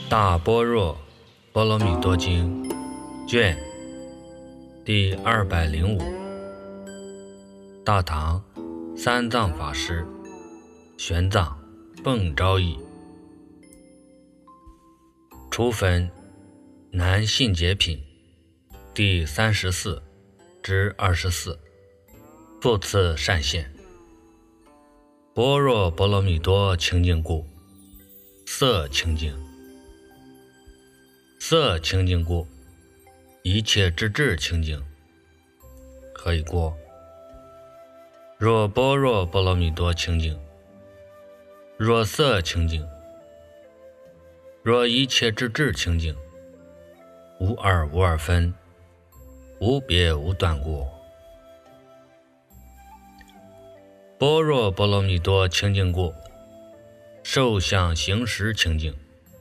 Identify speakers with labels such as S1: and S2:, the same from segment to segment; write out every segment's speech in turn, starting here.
S1: 大般若波罗蜜多经卷第205，大唐三藏法师玄奘蹦昭译，初分南信解品第34至24，复次善现。般若波罗蜜多清净故，色清净；色清净故，一切之智清净。何以故？若般若波罗蜜多清净，若色清净，若一切之智清净，无二无二分，无别无断故。般若波罗蜜多清净故，受想行识清净；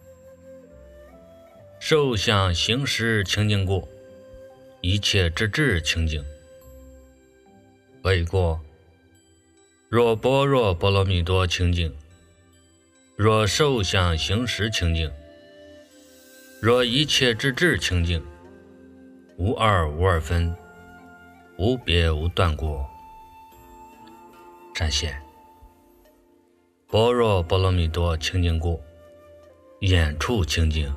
S1: 受想行识清净故，一切之智清净。何以故？若般若波罗蜜多清净，若受想行识清净，若一切之智清净，无二无二分，无别无断故。善现。般若波罗蜜多清净故，眼处清净；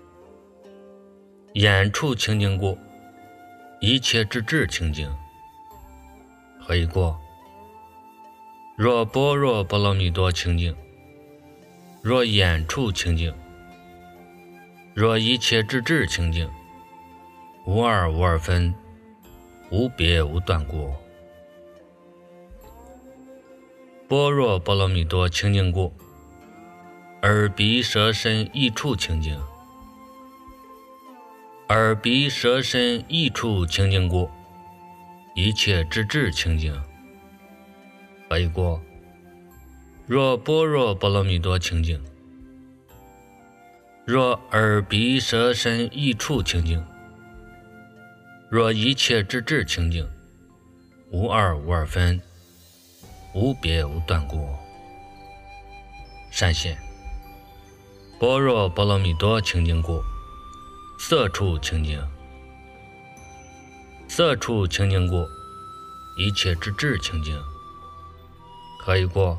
S1: 眼处清净故，一切之智清净。何以故？若般若波罗蜜多清净，若眼处清净，若一切之智清净，无二无二分，无别无断故。般若波罗蜜多清净故，耳鼻舌身意处清净；耳鼻舌身意处清净故，一切之智清净。何以故？若般若波罗蜜多清净，若耳鼻舌身意处清净，若一切之智清净，无二无二分，无别无断故。善现。般若波罗蜜多清净故，色处清净；色处清净故，一切之智清净。何以故？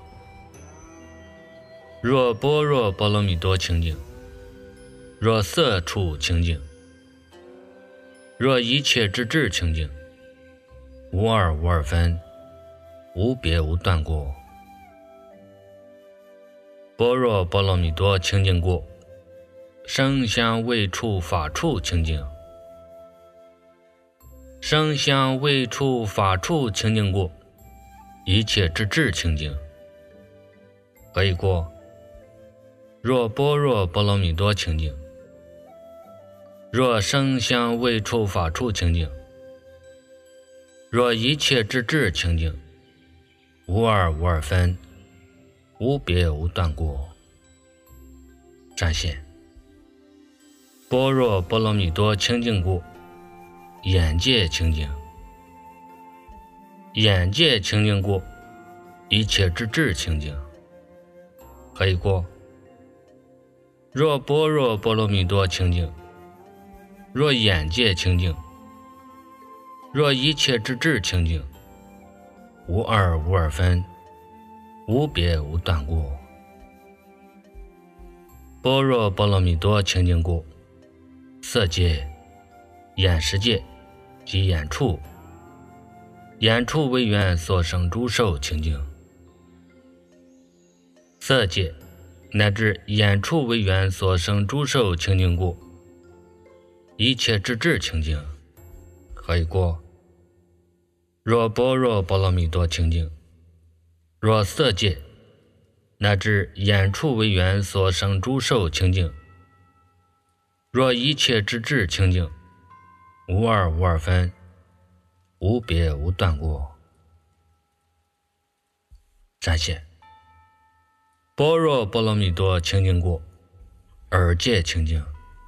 S1: 若般若波罗蜜多清净，若色处清净，若一切之智清净，无二无二分，无别无断故。般若波罗蜜多清净故，声香味触法处清净；声香味触法处清净故，一切之智清净。何以故？若般若波罗蜜多清净，若声香味触法处清净，若一切之智清净，无二无二分，无别无断故。善现。般若波罗蜜多清净故，眼界清净；眼界清净故，一切之智清净。何以故？若般若波罗蜜多清净，若眼界清净，若一切之智清净，无二无二分，无别无断故。般若波罗蜜多清净故，色界、眼识界及眼处，眼处为缘所生诸受清净；色界乃至眼处为缘所生诸受清净故，一切之智清净。何以故？若般若波罗蜜多清净，若色界乃至眼处为缘所生诸受清净，若一切之智清净，无二无二分，无别无断故。善现。般若波罗蜜多清净故，耳界清净；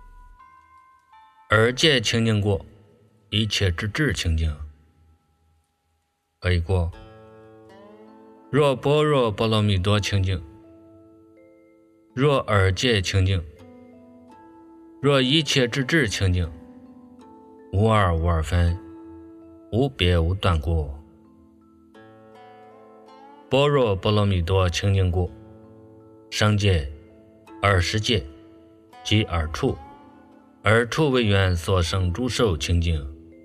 S1: 耳界清净故，一切之智清净。何以故？若般若波罗蜜多清净，若耳界清净， 若一切之智清净，无二无二分，无别无断过。般若波罗蜜多清净过，生界、耳识界及耳处，耳处为缘所生诸受清净。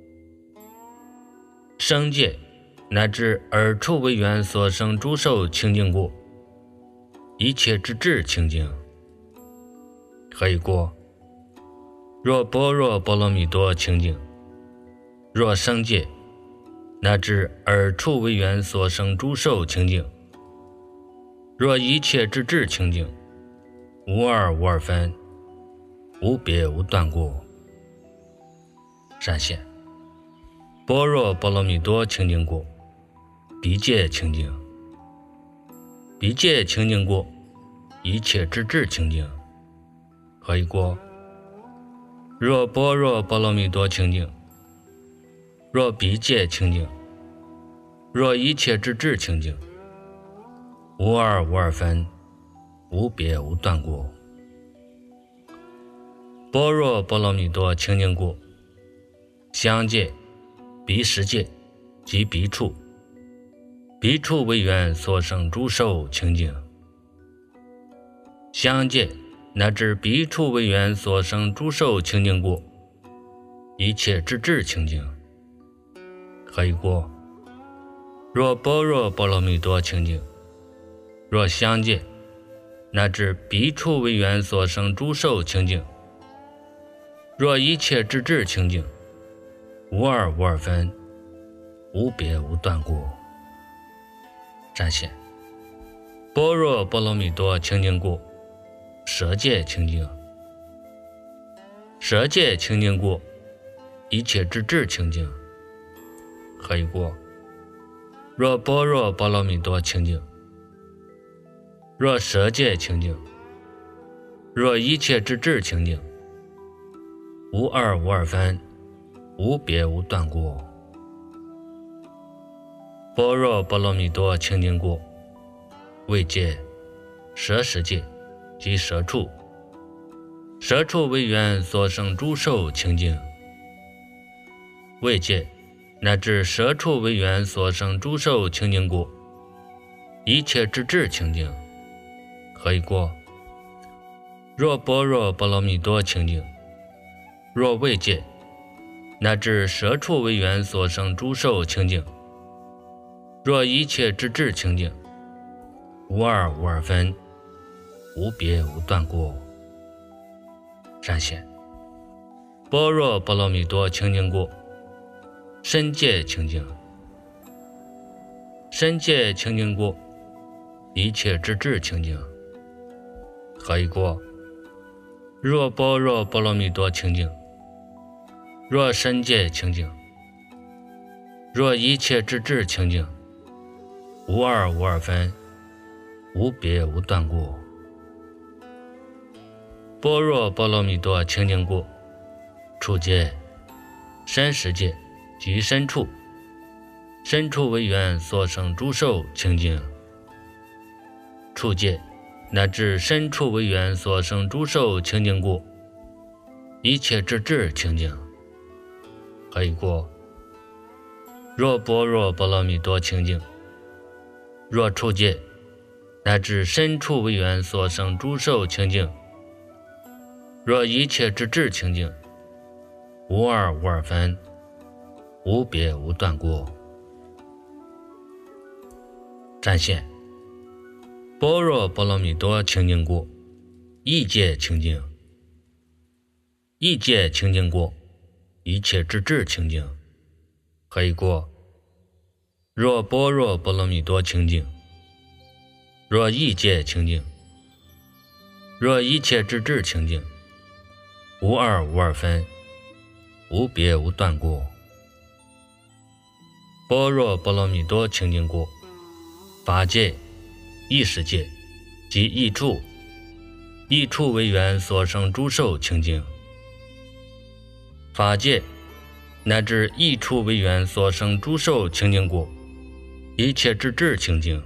S1: 生界乃至耳处为缘所生诸受清净过，一切之智清净。何以过？若般若波罗蜜多清净，若生界乃至耳处为缘所生诸受清净，若一切之智清净，无二无二分，无别无断过。善现般若波罗蜜多清净过，彼界清净。彼界清净过，一切之智清净。何以过？若般若波罗蜜多清净，若彼界清净，若一切之智清净，无二无二分，无别无断过。般若波罗蜜多清净过，相界、彼识界及彼处，彼处为缘所生诸受清净。相界乃至彼处为缘所生诸受清净过，一切之智清净。何以过？若般若波罗蜜多清净，若相界乃至彼处为缘所生诸受清净，若一切之智清净，无二无二分，无别无断过。善现般若波罗蜜多清净过，舍界清净。舍界清净过，一切之智清净。何以过？若般若波罗蜜多清净，若舍界清净，若一切之智清净，无二无二分，无别无断过。般若波罗蜜多清净过，位界、舍识界及舍处，舍处为缘所生诸受清净。位界乃至舍处为缘所生诸受清净过，一切之智清净。何以过？若般若波罗蜜多清净，若位界乃至舍处为缘所生诸受清净，若一切之智清净，无二无二分，无别无断过。善现般若波罗蜜多清净过，身界清净。身界清净过，一切之智清净。何以过？若般若波罗蜜多清净，若身界清净，若一切之智清净，无二无二分，无别无断过。般若波罗蜜多清净过，处界、身识界及身处，身处为缘所生诸受清净。处界乃至身处为缘所生诸受清净过，一切之智清净。何以过？若般若波罗蜜多清净，若处界乃至身处为缘所生诸受清净，若一切之智清净，无二无二分，无别无断过。善现般若波罗蜜多清净过，意界清净。意界清净过，一切之智清净。何以过？若般若波罗蜜多清净，若意界清净，若一切之智清净，无二无二分，无别无断过。般若波罗蜜多清净过，法界、意识界及意处，意处为缘所生诸受清净。法界乃至意处为缘所生诸受清净过，一切之智清净。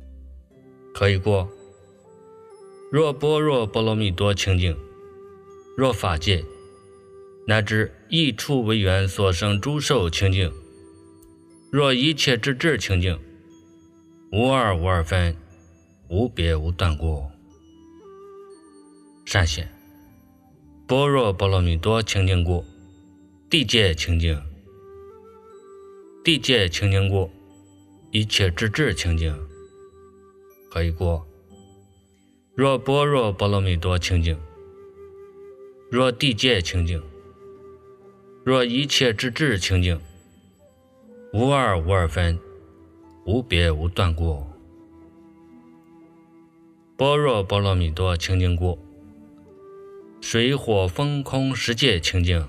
S1: 何以过？若般若波罗蜜多清净， 若法界，乃至一处为缘所生诸受清净，若一切之智清净，无二无二分，无别无断过。善显般若波罗蜜多清净过，地界清净，地界清净过，一切之智清净，何以过？若般若波罗蜜多清净，若地界清净，若一切之智清净，无二无二分，无别无断过。般若波罗蜜多清净过，水火风空十界清净，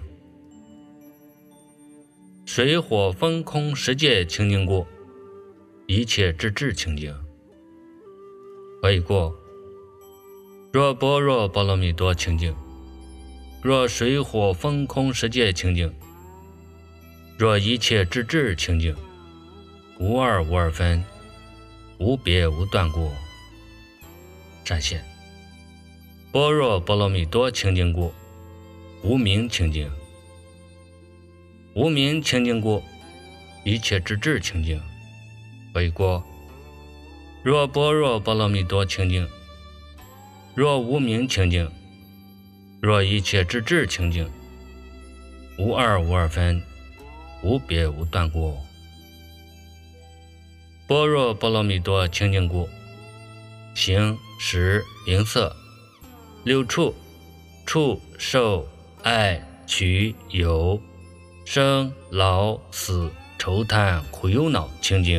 S1: 水火风空十界清净过，一切之智清净，何以过？若般若波罗蜜多清净，若水火风空十界清净，若一切之智清净，无二无二分，无别无断过。善显般若波罗蜜多清净过，无明清净，无明清净过，一切之智清净，何以过？若般若波罗蜜多清净，若无明清净，若一切之智清净，无二无二分，无别无断过。般若波罗蜜多清净过，形识名色六处，触受爱取有生老死愁贪苦忧恼清净，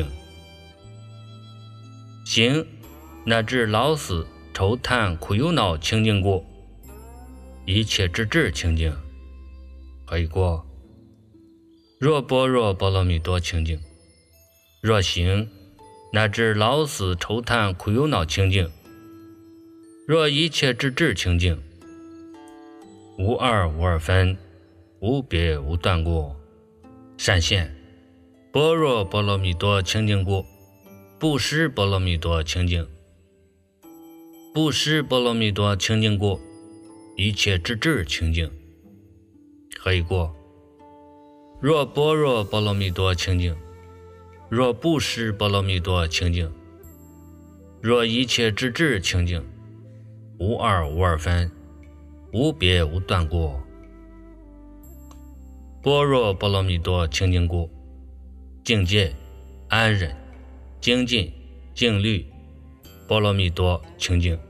S1: 形乃至老死愁贪苦忧恼清净过，一切之智清净，何以过？若般若波罗蜜多清净，若形乃至老死愁贪苦忧恼清净，若一切之智清净，无二无二分，无别无断过。善现般若波罗蜜多清净过，布施波罗蜜多清净，布施波罗蜜多清净过，一切之智清净，何以过？若般若波罗蜜多清净，若布施波罗蜜多清净，若一切之智清净，无二无二分，无别无断过。般若波罗蜜多清净过，境界安忍精进静虑波罗蜜多清净，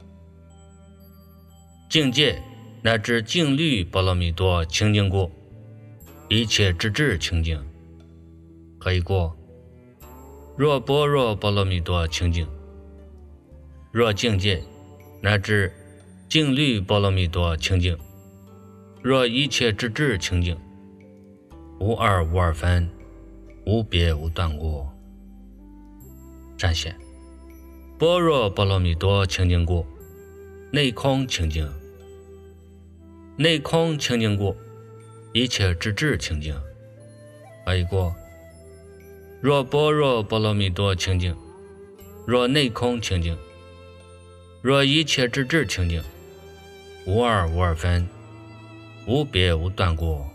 S1: 境界乃至静虑波罗蜜多清净过，一切之智清净，何以过？若般若波罗蜜多清净，若境界乃至静虑波罗蜜多清净，若一切之智清净，无二无二分，无别无断过。善显般若波罗蜜多清净过，内空清净，内空清净过，一切之智清净，何以过？若般若波罗蜜多清净，若内空清净，若一切之智清净，无二无二分，无别无断过。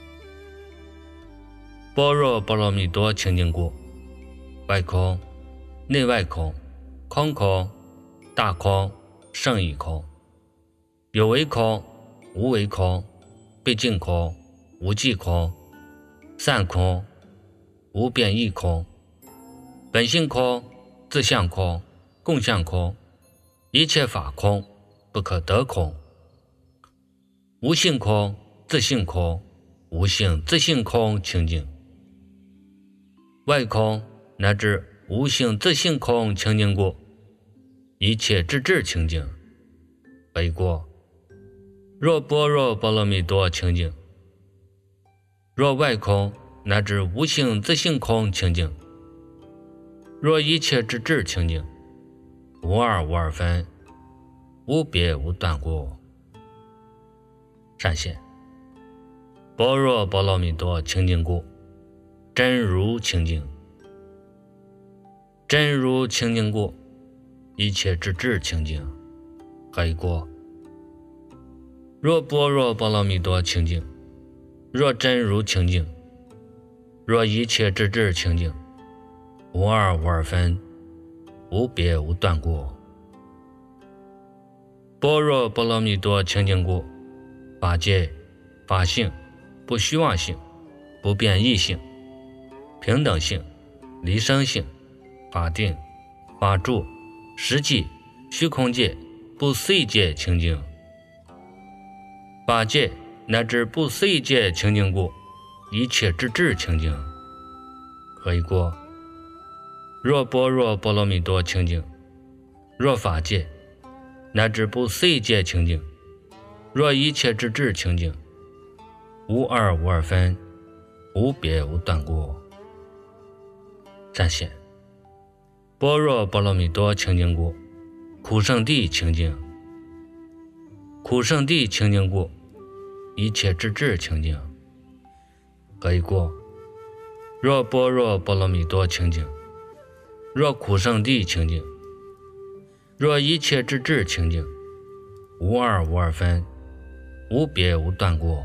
S1: 般若波罗蜜多清净过，外空内外空，空空大空胜义空，有为空无为空，毕竟空无际空，散空无变异空，本性空自相空共相空，一切法空不可得空，无性空自性空无性自性空清净，外空乃至无性自性空清净过，一切之智清净，何以过？若般若波罗蜜多清净，若外空乃至无性自性空清净，若一切之智清净，无二无二分，无别无断过。善显般若波罗蜜多清净过，真如清净，真如清净过，一切之智清净，何以过？ 若般若波罗蜜多清净，若真如清净，若一切智智清净，无二无二分，无别无断过。般若波罗蜜多清净过，法界、法性、不虚妄性、不变异性、平等性、离生性、法定、法住、实际、虚空界、不思议界清净。法界乃至不思议界清净过，一切智智清净。可以过。若般若波罗蜜多清净，若法界乃至不思议界清净，若一切智智清净，无二无二分，无别无断过。展现般若波罗蜜多清净过，苦圣地清净。苦圣地清净过，一切智智清净。可以过。若般若波罗蜜多清净，若苦圣地清净，若一切智智清净，无二无二分，无别无断过。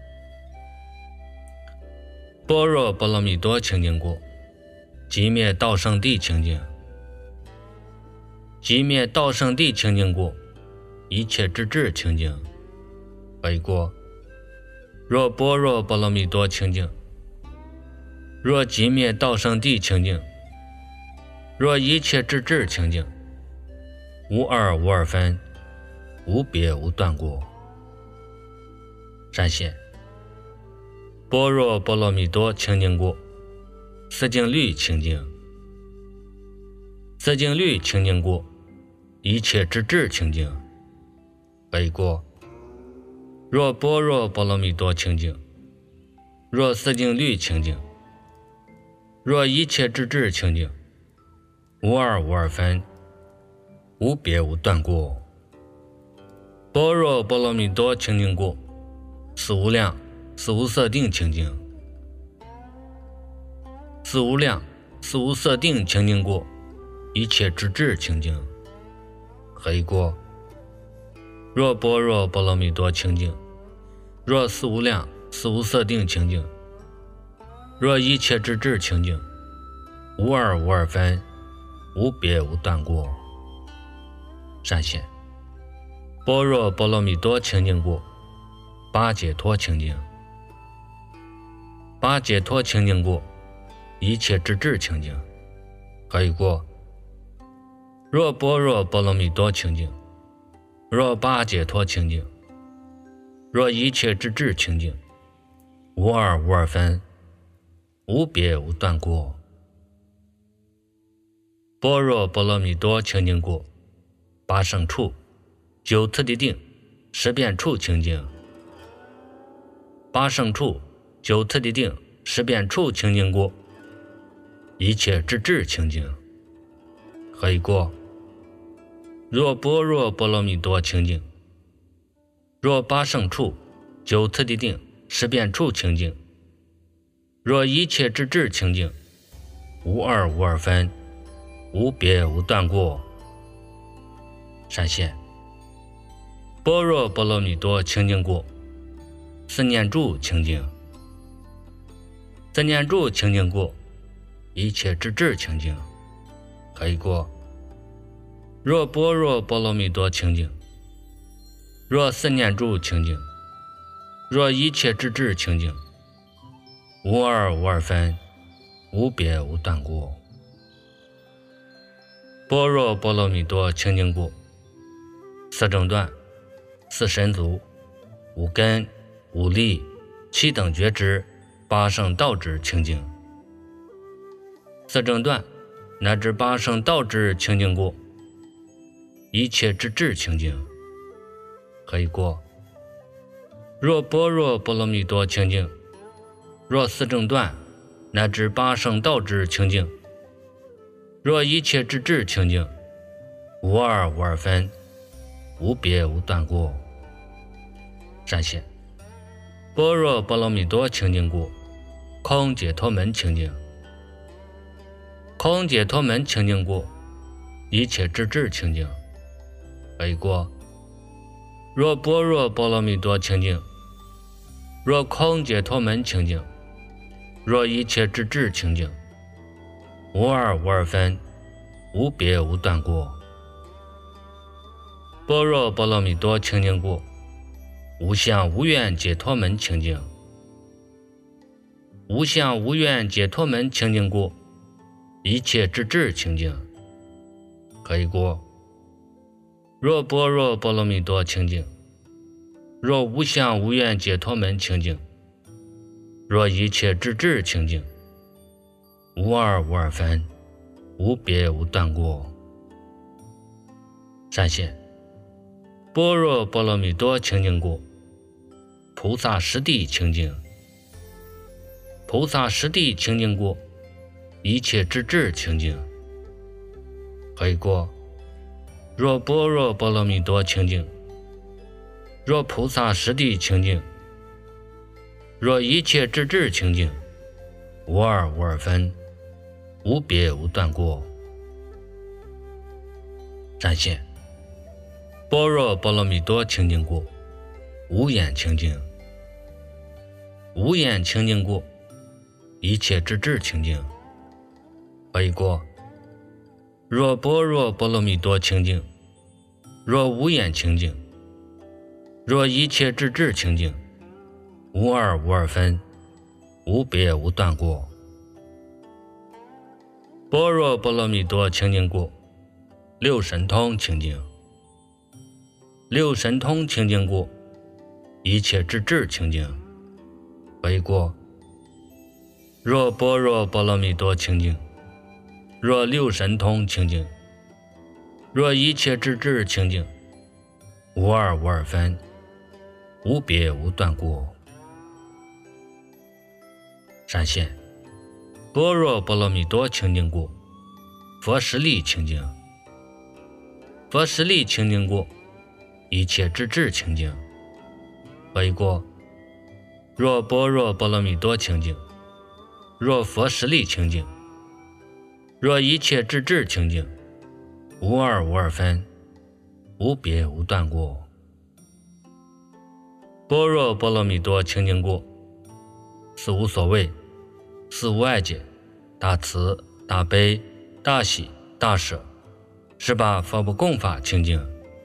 S1: 般若波罗蜜多清净过，寂灭道圣地清净。寂灭道圣地清净过，一切智智清净。可以过。若般若波罗蜜多清净，若寂灭道圣地清净，若一切智智清净，无二无二分，无别无断过。展现般若波罗蜜多清净过，思净律清净。思净律清净过，一切智智清净。可以过。若般若波罗蜜多清净，若思净律清净，若一切智智清净，无二无二分，无别无断过。般若波罗蜜多清净过，思无量思无色定清净。思无量思无色定清净过，一切智智清净。可以过。若般若波罗蜜多清净，若思无量思无色定清净，若一切智智清净，无二无二分，无别无断过。展现般若波罗蜜多清净过，八解脱清净。八解脱清净过，一切智智清净。可以过。若般若波罗蜜多清净，若八解脱清净，若一切智智清净，无二无二分，无别无断过。般若波罗蜜多清净过，八圣处、九次第定、十遍处清净。八圣处、九次第定、十遍处清净过，一切智智清净。可以过。若般若波罗蜜多清净，若八圣处、九次第定、十遍处清净，若一切智智清净，无二无二分，无别无断过。闪现般若波罗蜜多清净过，思念住清净。思念住清净过，一切智智清净。可以过。若般若波罗蜜多清净，若思念住清净，若一切智智清净，无二无二分，无别无断过。般若波罗蜜多清净过，四正断、四神足、五根、五力、七等觉知、八圣道支清净。四正断乃至八圣道支清净过，一切智智清净。可以过。若般若波罗蜜多清净，若四正断乃至八圣道支清净，若一切智智清净，无二无二分，无别无断过。展现般若波罗蜜多清净过，空解脱门清净。空解脱门清净过，一切智智清净。可以过。 若般若波罗蜜多清净，若空解脱门清净，若一切智智清净，无二无二分，无别无断过。般若波罗蜜多清净故，无相无愿解脱门清净。无相无愿解脱门清净故，一切智智清净。可以过。若般若波罗蜜多清净，若无相无愿解脱门清净，若一切智智清净，无二无二分，无别无断过。善现般若波罗蜜多清净故，菩萨实地清净。菩萨实地清净故，一切智智清净。可以过。若般若波罗蜜多清净，若菩萨实地清净，若一切智智清净，无二无二分，无别无断过。善现般若波罗蜜多清净故，无眼清净。无眼清净故，一切智智清净。可以过。若般若波罗蜜多清净，若无眼清净，若一切智智清净，无二无二分，无别无断过。般若波罗蜜多清净故，六神通清净。六神通清净故，一切智智清净。可以过。若般若波罗蜜多清净，若六神通清净，若一切智智清净，无二无二分，无别无断过。善现般若波罗蜜多清净故，佛实力清净。佛实力清净故，一切智智清净。可以过。若般若波罗蜜多清净，若佛实力清净，若一切智智清净，无二无二分，无别无断过。般若波罗蜜多清净故，四无所谓，四无碍解，大慈大悲大喜大舍，是把佛不共法清净。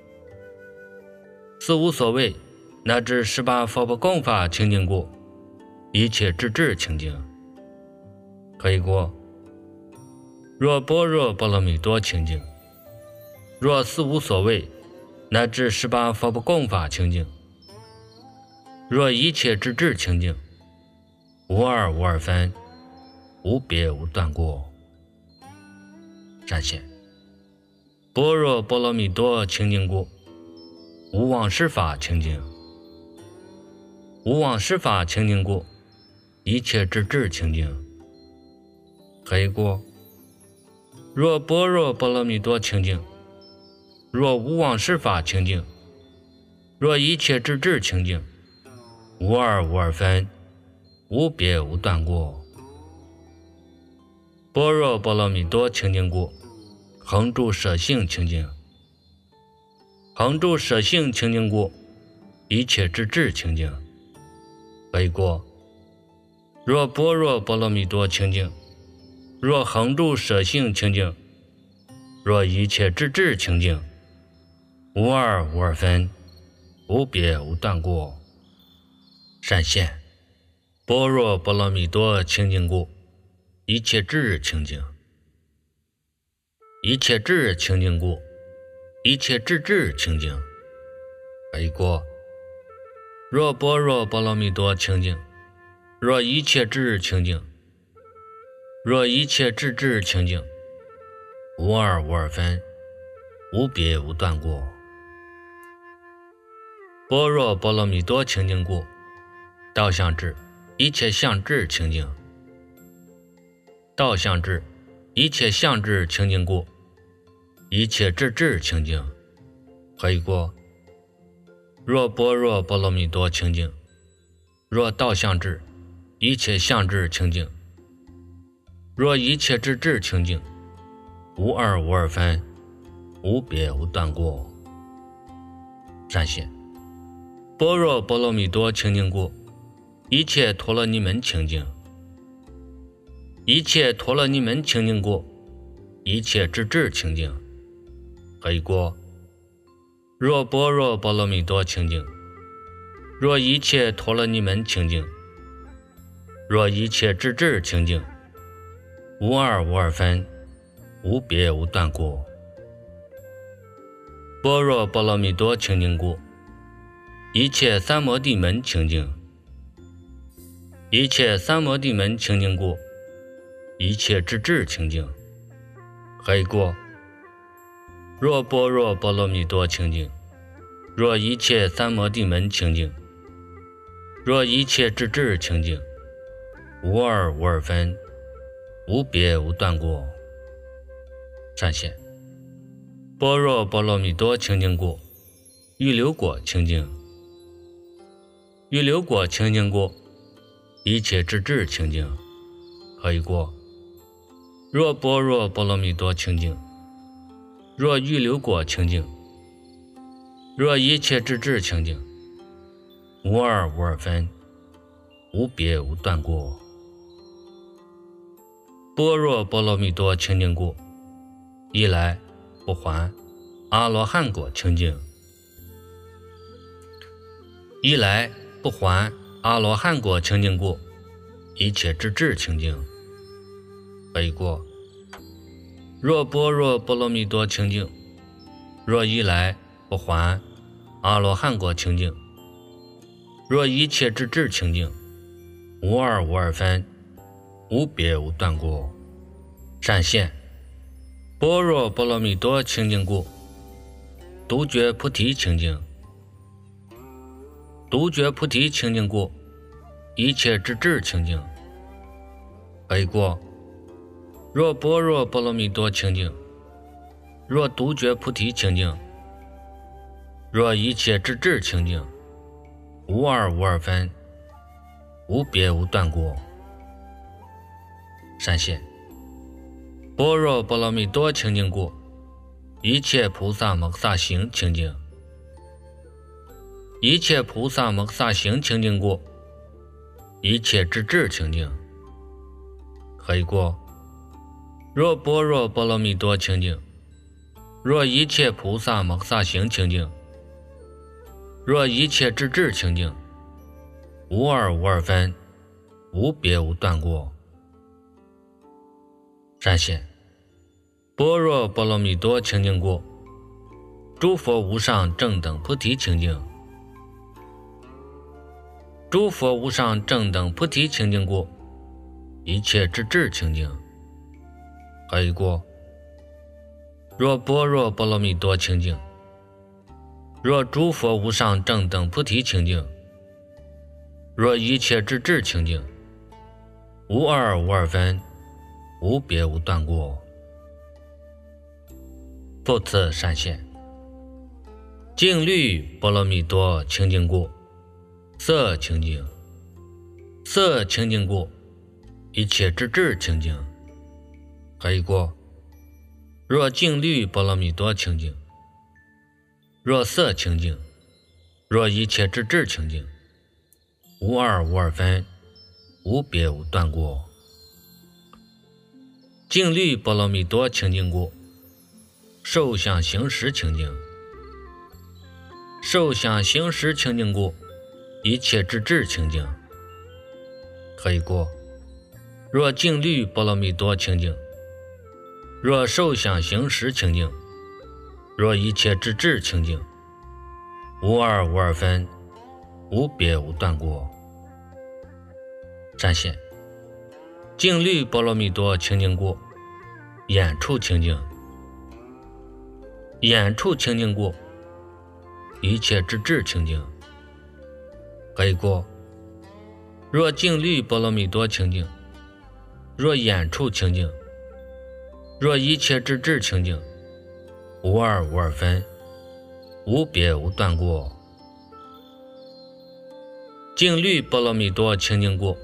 S1: 四无所谓乃至十八佛不共法清净故，一切智智清净。可以过。若般若波罗蜜多清净，若四无所谓乃至十八佛不共法清净，若一切智智清净，无二无二分，无别无断过。善现般若波罗蜜多清净故，无妄施法清净。无妄施法清净故，一切智智清净。可以过。若般若波罗蜜多清净，若无妄施法清净，若一切智智清净，无二无二分，无别无断过。般若波罗蜜多清净故，恒住舍性清净。恒住舍性清净故，一切智智清净。可以过。若般若波罗蜜多清净，若恒住舍性清净，若一切智智清净，无二无二分，无别无断过。善现般若波罗蜜多清净故，一切智清净。一切智清净故，一切智智清净。可以过。若般若波罗蜜多清净，若一切智清净，若一切智智清净，无二无二分，无别无断过。般若波罗蜜多清净故，道相智一切相智清净。道相智一切相智清净故，一切智智清净。可以过。若般若波罗蜜多清净，若道相智一切相智清净，若一切智智清净，无二无二分，无别无断过。善现般若波罗蜜多清净故，一切陀罗尼门清净。一切陀罗尼门清净故，一切智智清净。可以过。若般若波罗蜜多清净，若一切陀罗尼门清净，若一切智智清净，无二无二分，无别无断故。般若波罗蜜多清净故，一切三摩地门清净。一切三摩地门清净故，一切智智清净。可以过。若般若波罗蜜多清净，若一切三摩地门清净，若一切智智清净，无二无二分，无别无断故。善现。般若波罗蜜多清净故，预流果清净。预流果清净故，一切智智清净。可以过。若般若波罗蜜多清净，若预流果清净，若一切智智清净，无二无二分，无别无断故。般若波罗蜜多清净故，一来不还阿罗汉果清净。一来不还阿罗汉果清净故，一切智智清净。可以过。若般若波罗蜜多清净，若一来不还阿罗汉果清净，若一切智智清净，无二无二分，无别无断故。善现。般若波罗蜜多清净故，独觉菩提清净。独觉菩提清净故，一切智智清净。可以过。若般若波罗蜜多清净，若独觉菩提清净，若一切智智清净，无二无二分，无别无断故。善现。般若波罗蜜多清净故，一切菩萨摩萨行清净。一切菩萨摩萨行清净故，一切智智清净。可以过。若般若波罗蜜多清净，若一切菩萨摩萨行清净，若一切智智清净，无二无二分，无别无断故。善现。般若波罗蜜多清净故，诸佛无上正等菩提清净。诸佛无上正等菩提清净故，一切智智清净。可以过。若般若波罗蜜多清净，若诸佛无上正等菩提清净，若一切智智清净，无二无二分，无别无断故。复次善现。净律波罗蜜多清净故，色清净。色清净故，一切智智清净。可以过。若净律波罗蜜多清净，若色清净，若一切智智清净，无二无二分，无别无断故。净律波罗蜜多清净故，受想行识清净。受想行识清净故，一切智智清净。可以过。若净律波罗蜜多清净，若受想行识清净，若一切智智清净，无二无二分，无别无断故。善现。净律波罗蜜多清净故，眼处清净。眼处清净故，一切智智清净。可以过。若净律波罗蜜多清净，若眼处清净，若一切智智清净，无二无二分，无别无断故。净律波罗蜜多清净故，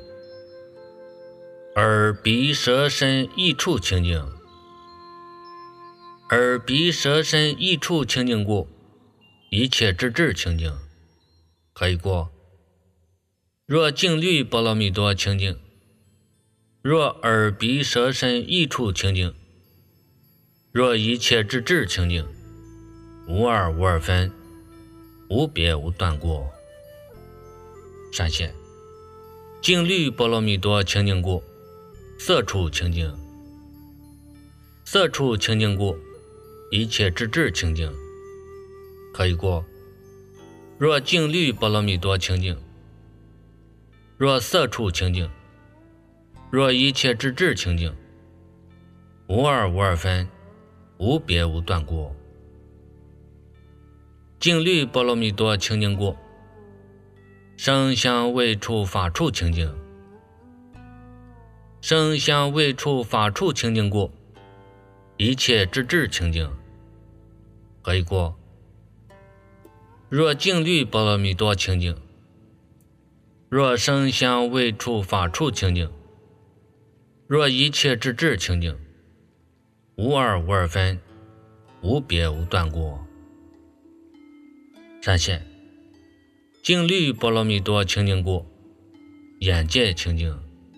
S1: 耳鼻舌身意处清净。耳鼻舌身意处清净故，一切智智清净。 可以过。若净虑波罗蜜多清净，若耳鼻舌身意处清净，若一切之智清净，无二无二分，无别无断过。善现净虑波罗蜜多清净过，色处清净，色处清净过，一切之智清净，可以过。若净虑波罗蜜多清净，若色处清净，若一切之智清净，无二无二分，无别无断过。净虑波罗蜜多清净过，声香味触法处清净，声香味触法处清净过，一切之智清净，可以过。若净虑波罗蜜多清净，若声香味触法处清净，若一切之智清净，无二无二分，无别无断过。善现净虑波罗蜜多清净过，眼界清净，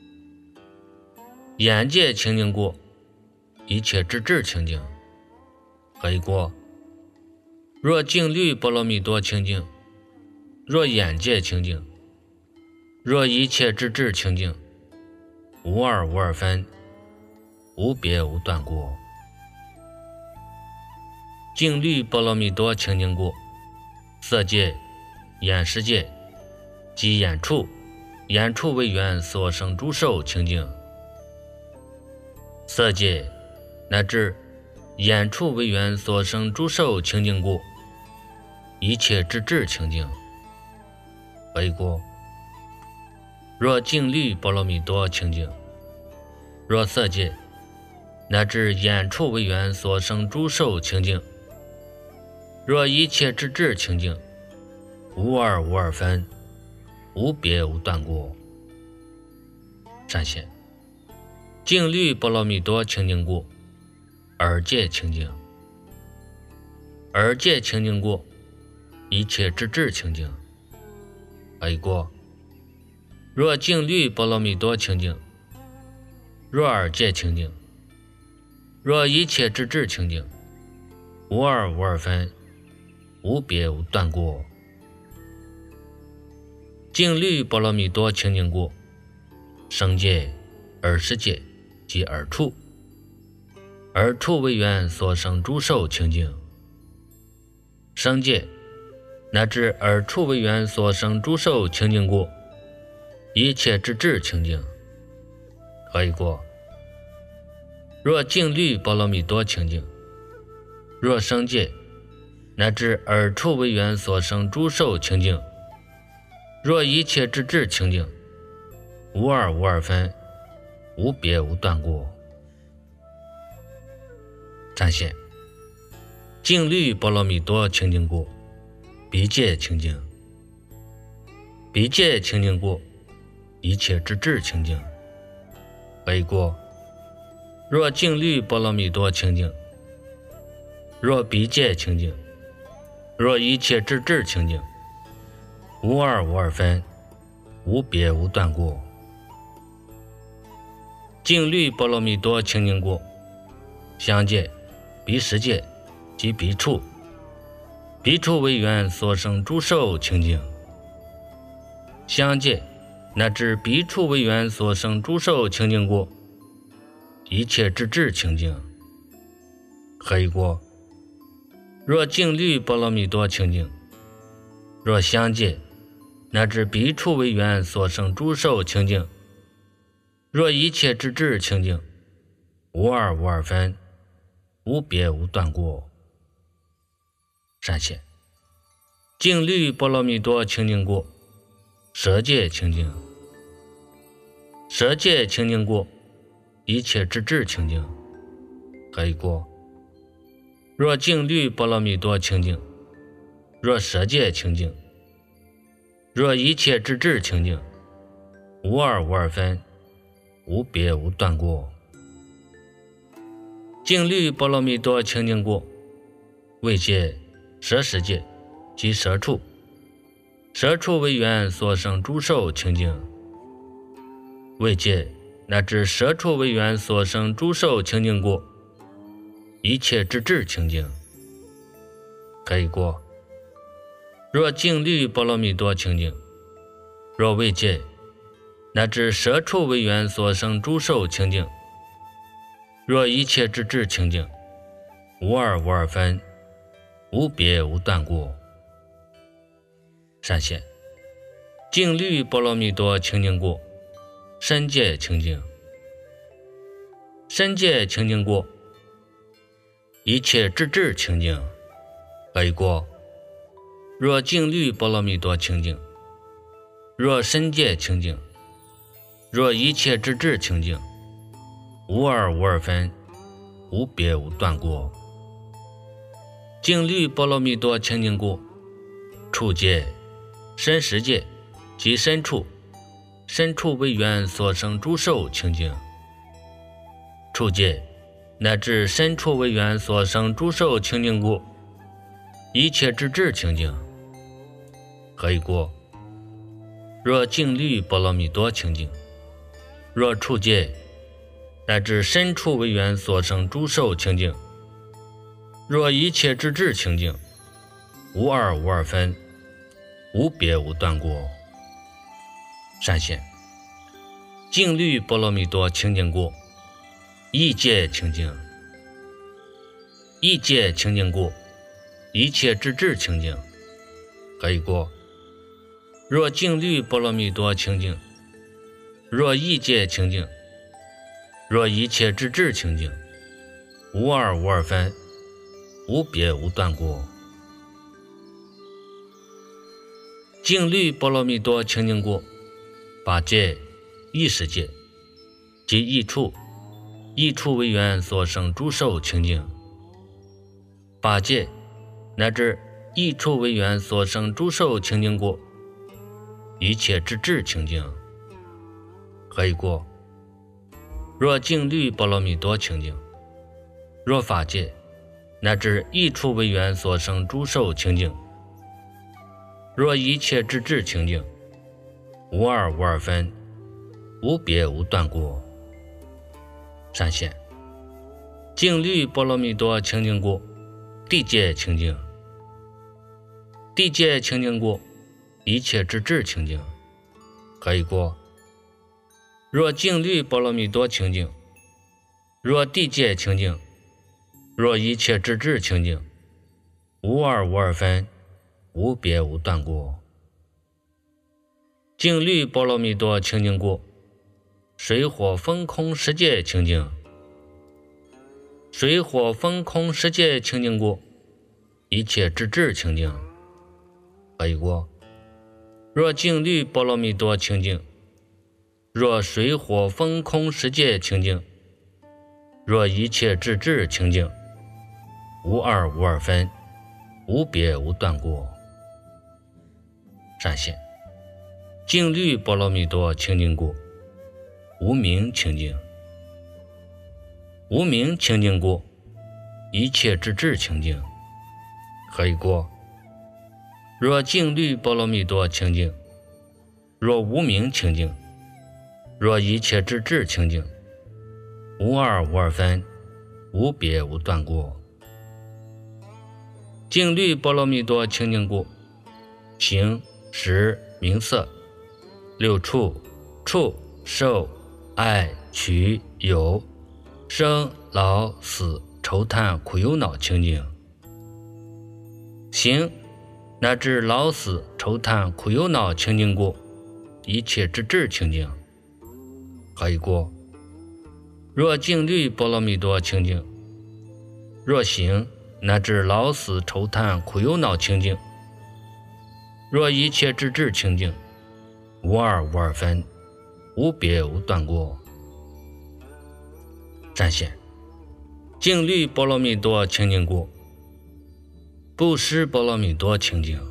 S1: 眼界清净过，一切之智清净，可以过。若净虑波罗蜜多清净，若眼界清净，若一切之智清净，无二无二分，无别无断过。净虑波罗蜜多清净过，色界、眼识界及眼处，眼处为缘所生诸受清净，色界乃至眼处为缘所生诸受清净过，一切之智清净，可以过。若净虑波罗蜜多清净，若色界乃至眼处为缘所生诸受清净，若一切之智清净，无二无二分，无别无断过。善现净虑波罗蜜多清净过，耳界清净，耳界清净过，一切之智清净，可以过。若净虑波罗蜜多清净，若耳界清净，若一切之智清净，无二无二分，无别无断过。净虑波罗蜜多清净过，声界、耳识界及耳处，耳处为缘所生诸受清净，声界乃至耳处为缘所生诸受清净过，一切之智清净，可以过。若净虑波罗蜜多清净，若声界乃至耳处为缘所生诸受清净，若一切之智清净，无二无二分，无别无断过。善现净虑波罗蜜多清净过，鼻界清净，鼻界清净过，一切之智清净，可以过。若净虑波罗蜜多清净，若鼻界清净，若一切之智清净，无二无二分，无别无断过。净虑波罗蜜多清净过，香界、鼻识界及鼻处，鼻处为缘所生诸受清净，香界乃至鼻处为缘所生诸受清净过，一切之智清净，可以过。若净虑波罗蜜多清净，若香界乃至鼻处为缘所生诸受清净，若一切之智清净，无二无二分，无别无断过。善现净虑波罗蜜多清净过，舌界清净，舌界清净过，一切之智清净，可以过。若净虑波罗蜜多清净，若舌界清净，若一切之智清净，无二无二分，无别无断过。净虑波罗蜜多清净过，味界、舌识界及舌处， 舍处为缘所生诸受清净，未戒乃至舍处为缘所生诸受清净故，一切之智清净，可以过。若净律波罗蜜多清净，若未戒乃至舍处为缘所生诸受清净，若一切之智清净，无二无二分，无别无断过。善现净律波罗蜜多清净过，身界清净，身界清净过，一切之智清净，可以过。若净律波罗蜜多清净，若身界清净，若一切之智清净，无二无二分，无别无断过。净律波罗蜜多清净过，处界、身识界及身处为缘所生诸受清净，处界乃至身处为缘所生诸受清净故，一切之智清净，可以过。若净律波罗蜜多清净，若处界乃至身处为缘所生诸受清净，若一切之智清净，无二无二分，无别无断过。善现净律波罗蜜多清净过，意界清净，意界清净过，一切之智清净，可以过。若净律波罗蜜多清净，若意界清净，若一切之智清净，无二无二分，无别无断过。净律波罗蜜多清净过，八界、意识界及意处为缘所生诸受清净，八界乃至意处为缘所生诸受清净过，一切之智清净，可以过。若净律波罗蜜多清净，若法界乃至意处为缘所生诸受清净，若一切之智清净，无二无二分，无别无断过。善现净律波罗蜜多清净过，地界清净，地界清净过，一切之智清净，可以过。若净律波罗蜜多清净，若地界清净，若一切之智清净，无二无二分，无别无断过。净律波罗蜜多清净过，水火风空十界清净，水火风空十界清净过，一切之智清净，可以过。若净律波罗蜜多清净，若水火风空十界清净，若一切之智清净，无二无二分，无别无断过。善现净律波罗蜜多清净过，无明清净，无明清净过，一切之智清净，可以过。若净律波罗蜜多清净，若无明清净，若一切之智清净，无二无二分，无别无断过。净律波罗蜜多清净过，形、识、名色、六处、受、爱、取、有、生、老、死、愁叹、苦忧恼清净，形乃至老死愁叹苦忧恼清净过，一切之智清净，可以过。若净律波罗蜜多清净，若形乃至老死愁叹苦忧恼清净，若一切之智清净，无二无二分，无别无断过。善现净律波罗蜜多清净过，布施波罗蜜多清净，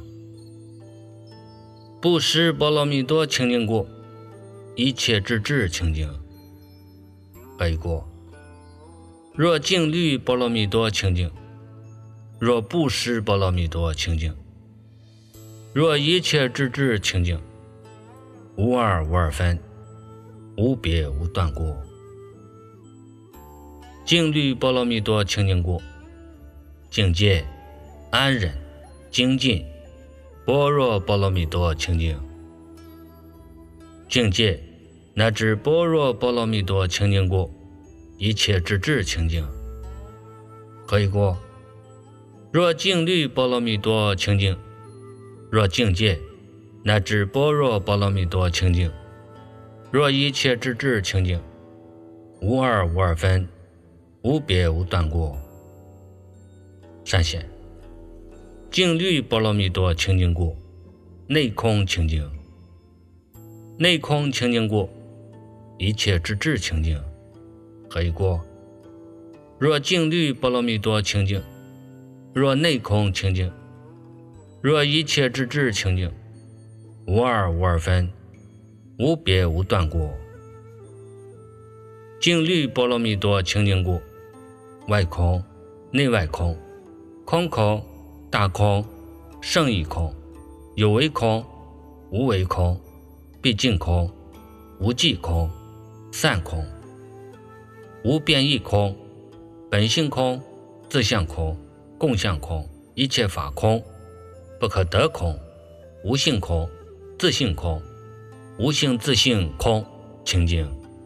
S1: 布施波罗蜜多清净过，一切之智清净，可以过。若净律波罗蜜多清净，若布施波罗蜜多清净， 若一切之智清净，无二无二分，无别无断过。净律波罗蜜多清净过，境界安忍精进，般若波罗蜜多清净。境界乃至般若波罗蜜多清净过，一切之智清净。可以过。若净律波罗蜜多清净，若境界乃至般若波罗蜜多清净，若一切之智清净，无二无二分，无别无断过。善显净律波罗蜜多清净过，内空清净。内空清净过，一切之智清净。可以过。若净律波罗蜜多清净，若内空清净，若一切之智清净，无二无二分，无别无断过。净律波罗蜜多清净过，外空内外空，空空大空，胜义空，有为空无为空，毕竟空无际空，散空无变异空，本性空，自相空，共相空，一切法空，不可得空，无性空，自性空，无性自性空清净。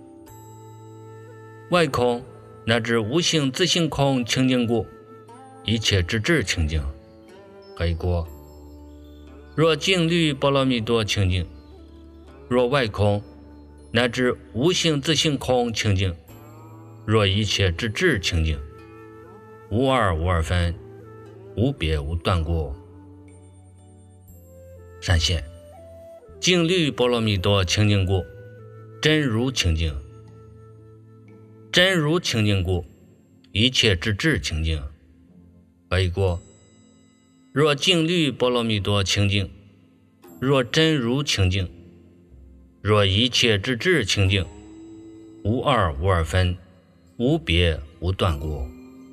S1: 外空乃至无性自性空清净过，一切之智清净。可以过。若净律波罗蜜多清净，若外空乃至无性自性空清净，若一切之智清净，无二无二分，无别无断过。善显净律波罗蜜多清净过，真如清净。真如清净过，一切之智清净。可以过。若净律波罗蜜多清净，若真如清净，若一切之智清净，无二无二分，无别无断过。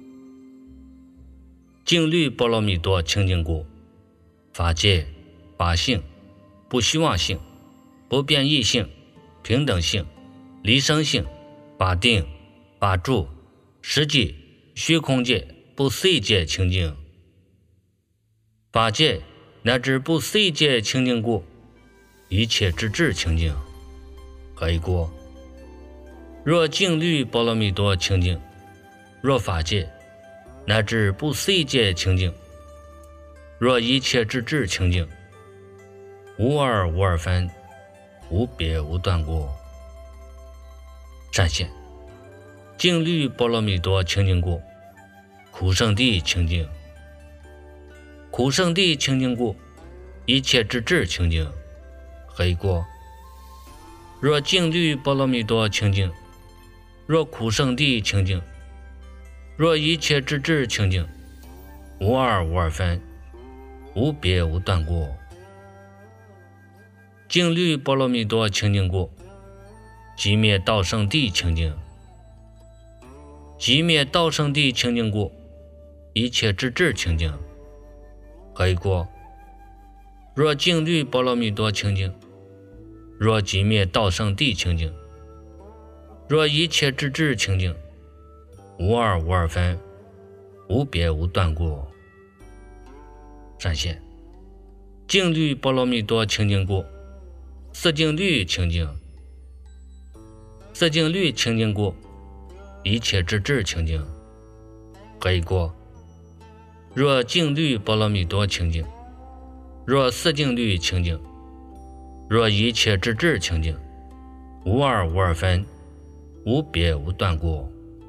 S1: 净律波罗蜜多清净过，法界法性不虚妄性，不变异性，平等性，离生性，法定法住，实际虚空界不思议界清净。法界乃至不思议界清净过，一切之智清净。可以过。若净律波罗蜜多清净，若法界乃至不思议界清净，若一切之智清净，无二无二分，无别无断过。善显净律波罗蜜多清净过，苦圣地清净。苦圣地清净过，一切之智清净。可以过。若净律波罗蜜多清净，若苦圣地清净，若一切之智清净，无二无二分，无别无断过。净律波罗蜜多清净过，寂灭道圣地清净。寂灭道圣地清净过，一切之智清净。可以过。若净律波罗蜜多清净，若寂灭道圣地清净，若一切之智清净，无二无二分，无别无断过。善显净律波罗蜜多清净过，色净律清净。色净律清净过，一切之智清净。可以过。若净律波罗蜜多清净，若色净律清净，若一切之智清净，无二无二分，无别无断过。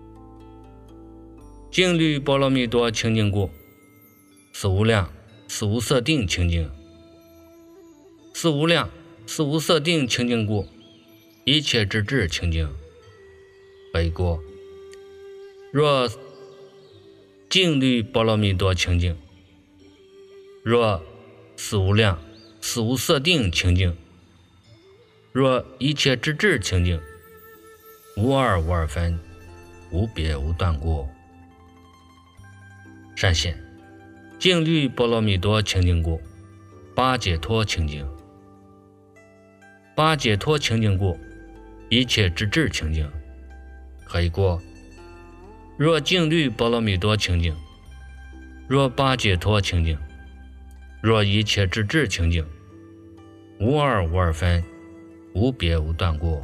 S1: 净律波罗蜜多清净过，四无量四无色定清净。四无量四无色定清净过，一切之智清净。可以过。若净律波罗蜜多清净，若四无量四无色定清净，若一切之智清净，无二无二分，无别无断过。善显净律波罗蜜多清净过， 八解脱清净。八解脱清净过，一切之智清净，可以过。若净律波罗蜜多清净，若八解脱清净，若一切之智清净，无二无二分，无别无断过。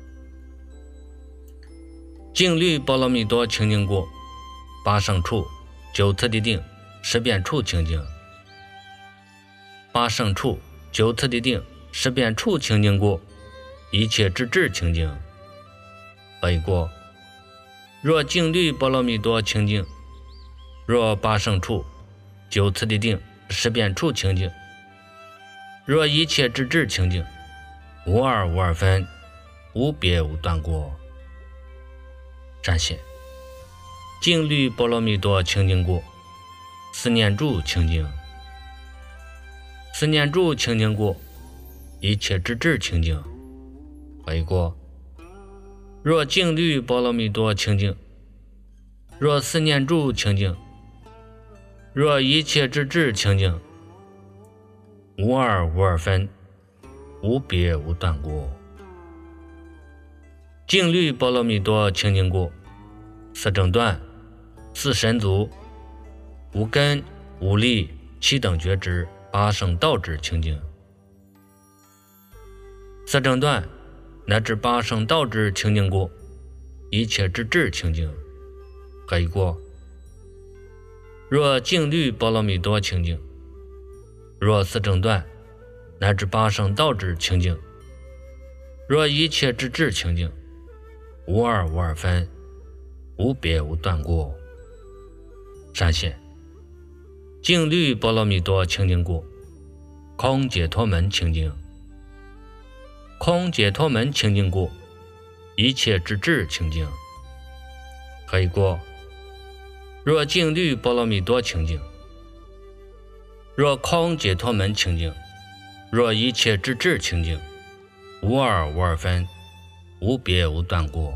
S1: 净律波罗蜜多清净过，八胜处、九次第定、十遍处清净。八胜处、九次第定、十遍处清净过，一切之智清净，可以过。若净律波罗蜜多清净，若八胜处、九次第定、十遍处清净，若一切之智清净，无二无二分，无别无断过。善显净律波罗蜜多清净过，四念住清净。四念住清净过，一切之智清净，可以过。若净律波罗蜜多清净，若四念住清净，若一切之智清净，无二无二分，无别无断过。净律波罗蜜多清净过，四正断、四神足、无根、无力、七等觉知、八圣道智清净。四正断乃至八圣道智清净过，一切之智清净，可以过。若净律波罗蜜多清净，若四正断乃至八圣道智清净，若一切之智清净，无二无二分，无别无断过。善显净律波罗蜜多清净过，空解脱门清净。空解脱门清净过，一切之智清净，可以过。若净律波罗蜜多清净，若空解脱门清净，若一切之智清净，无二无二分，无别无断过。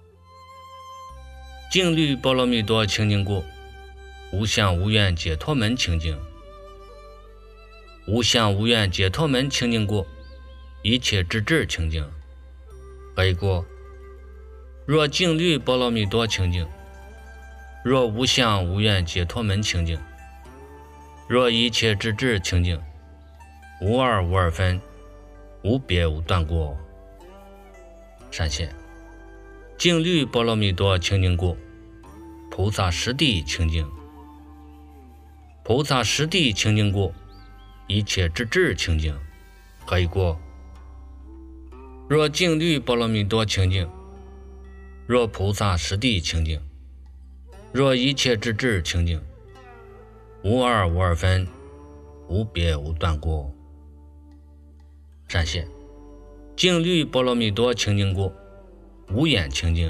S1: 净律波罗蜜多清净过，无相无愿解脱门清净。无相无愿解脱门清净过，一切之智清净，可以过。若净律波罗蜜多清净，若无相无愿解脱门清净，若一切之智清净，无二无二分，无别无断过。善显净律波罗蜜多清净过，菩萨实地清净。菩萨实地清净过，一切之智清净，可以过。若净律波罗蜜多清净，若菩萨实地清净，若一切之智清净，无二无二分，无别无断过。善显净律波罗蜜多清净过，无眼清净。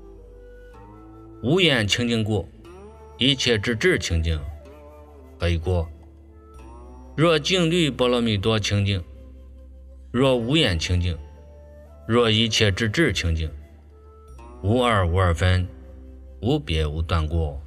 S1: 无眼清净过，一切之智清净，可以过。若净律波罗蜜多清净，若无眼清净，若一切之智清净，无二无二分，无别无断过。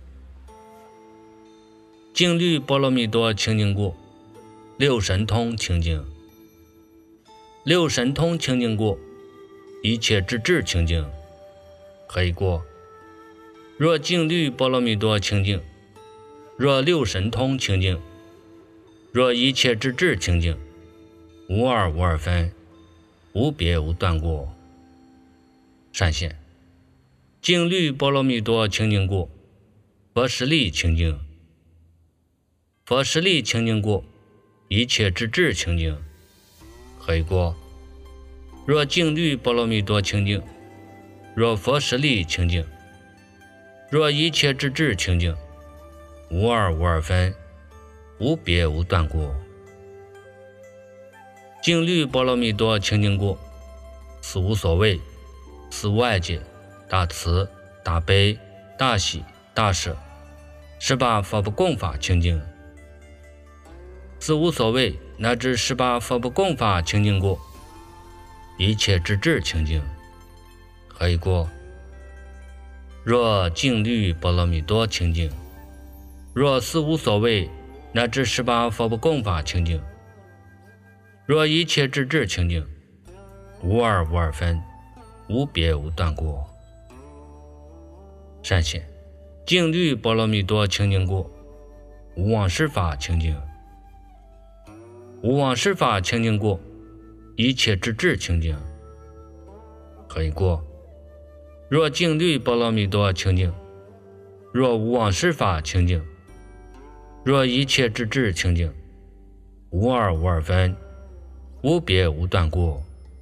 S1: 净律波罗蜜多清净过，六神通清净。六神通清净过，一切之智清净，可以过。若净律波罗蜜多清净，若六神通清净，若一切之智清净，无二无二分，无别无断过。善显净律波罗蜜多清净过，佛实力清净。佛实力清净过，一切之智清净，可以过。若净律波罗蜜多清净，若佛实力清净，若一切之智清净，无二无二分，无别无断过。净律波罗蜜多清净过，四无所谓、四无碍解、大慈、大悲、大喜、大舍，18佛不共法清净。四无所谓乃至18佛不共法清净过，一切之智清净，可以过。若净律波罗蜜多清净，若四无所谓乃至18佛不共法清净， 若一切智智清净，无二无二分，无别无断过。善现净律波罗蜜多清净过，无妄十法清净，无妄十法清净过，一切智智清净。可以过。若净律波罗蜜多清净，若无妄十法清净，若一切智智清净，无二无二分，无别无断过。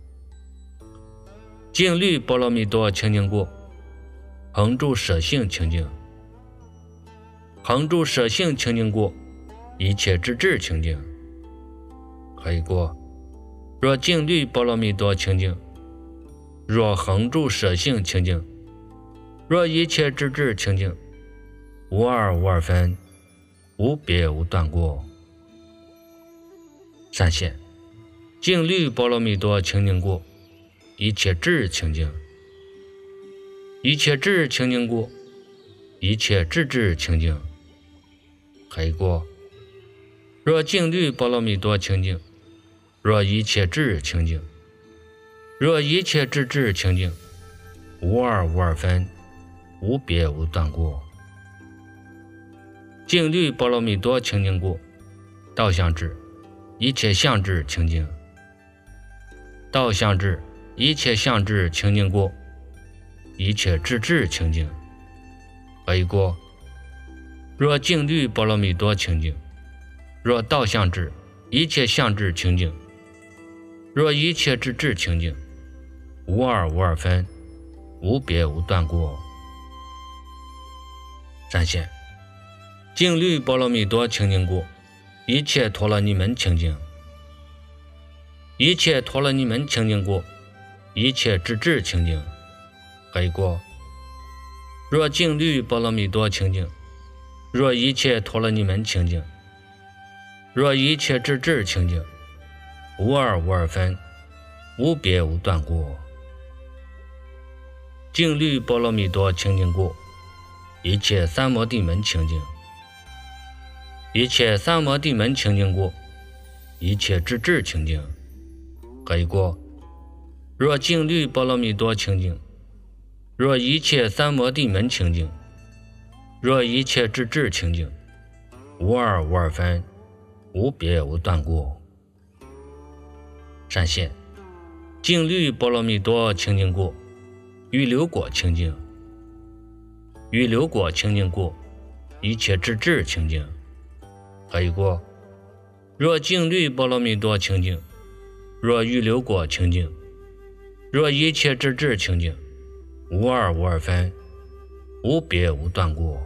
S1: 净律波罗蜜多清净过，恒住舍性清净，恒住舍性清净过，一切智智清净。可以过。若净律波罗蜜多清净，若恒住舍性清净，若一切智智清净，无二无二分，无别无断过。善现净律波罗蜜多清净过，一切智清净，一切智清净过，一切智智清净。可以过。若净律波罗蜜多清净，若一切智清净，若一切智智清净，无二无二分，无别无断过。净律波罗蜜多清净过，道相智一切相智清净，道相智一切相智清净过，一切智智清净。可以过。若净律波罗蜜多清净，若道相智一切相智清净，若一切智智清净，无二无二分，无别无断过。善现净律波罗蜜多清净过，一切陀罗尼门清净，一切陀罗尼门清净过，一切智智清净。可以过。若净律波罗蜜多清净，若一切陀罗尼门清净，若一切智智清净，无二无二分，无别无断过。净律波罗蜜多清净过，一切三摩地门清净，一切三摩地门清净过，一切智智清净。可以过。若净律波罗蜜多清净，若一切三摩地门清净，若一切智智清净，无二无二分，无别无断过。善现净律波罗蜜多清净过，预流果清净，预流果清净过，一切智智清净。可以过。若净律波罗蜜多清净，若预流果清净，若一切智智清净，无二无二分，无别无断过。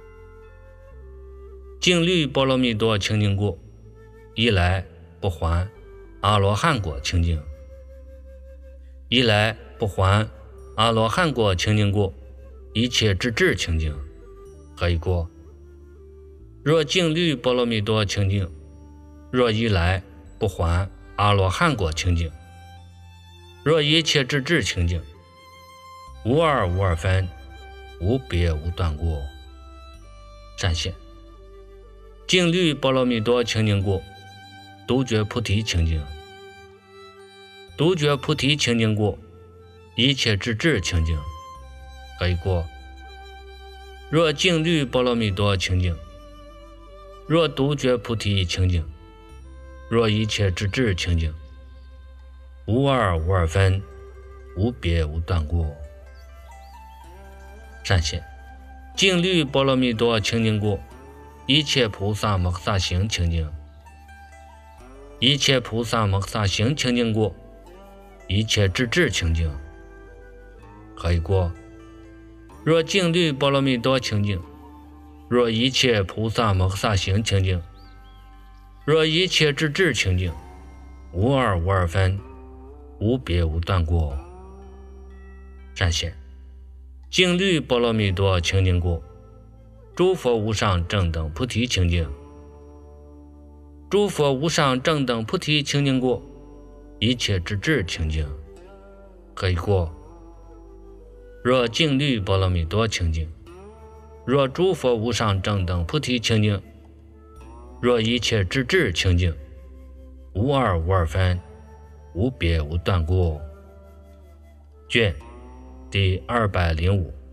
S1: 净律波罗蜜多清净过，一来不还阿罗汉果清净，一来不还阿罗汉果清净过，一切智智清净。可以过。若净律波罗蜜多清净，若一来不还阿罗汉果清净，若一切智智清净，无二无二分，无别无断过。善现净律波罗蜜多清净过，独觉菩提清净，独觉菩提清净过，一切智智清净。可以过。若净律波罗蜜多清净，若独觉菩提清净，若一切智智清净，无二无二分，无别无断过。善现净律波罗蜜多清净过，一切菩萨摩诃萨行清净，一切菩萨摩诃萨行清净过，一切智智清净。可以过。若净律波罗蜜多清净，若一切菩萨摩诃萨行清净，若一切智智清净，无二无二分，无别无断过。善现净律波罗蜜多清净过，诸佛无上正等菩提清净，诸佛无上正等菩提清净过，一切智智清净。可以过。若净律波罗蜜多清净，若诸佛无上正等菩提清净，若一切智智清净， 无二无二分，无别无断故。卷第205。